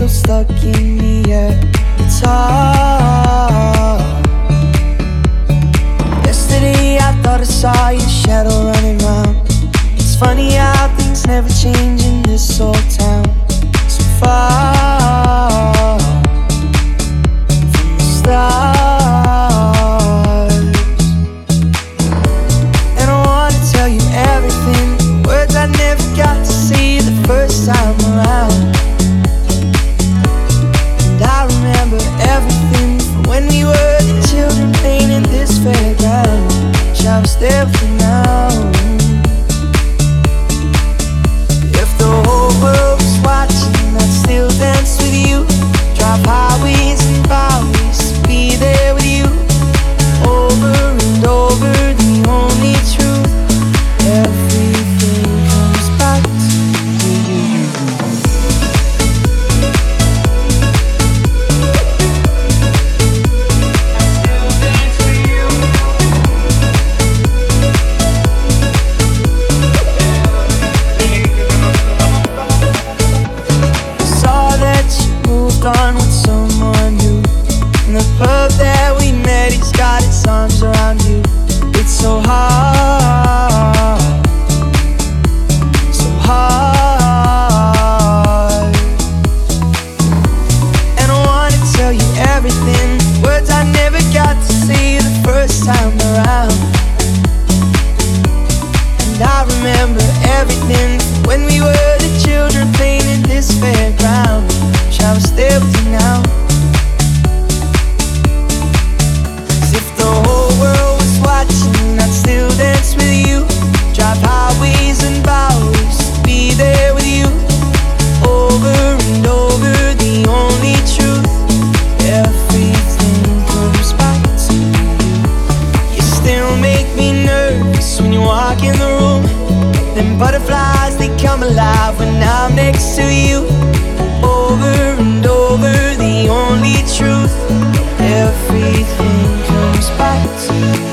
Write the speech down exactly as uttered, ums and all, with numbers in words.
still stuck in the air. It's hard. Yesterday I thought I saw your shadow running round. It's funny how things never change in this old town. So far from the stars, and I wanna tell you everything, words I never got to say the first time around. And I remember everything from when we were the children playing in this fairground. Wish I was there for now. If the whole world was watching, I'd still dance with you. Drive highways and byways to be there with you. Over and over, the only truth. Everything comes back to you. Saw that you moved on with someone new. In the pub that we met, he's got his arms around you. It's so hard, so hard. And I wanna tell you everything, words I never got to say the first time around. And I remember everything when we were the children playing in this fairground. Wish I was there with you now. 'Cause if the whole world was watching, I'd still dance with you. Drive highways and byways to be there with you. Over and over, the only truth. Everything comes back to you. You still make me nervous when you walk in the room. Them butterflies, they come alive when I'm next to you. Over and over, the only truth. Everything comes back to you.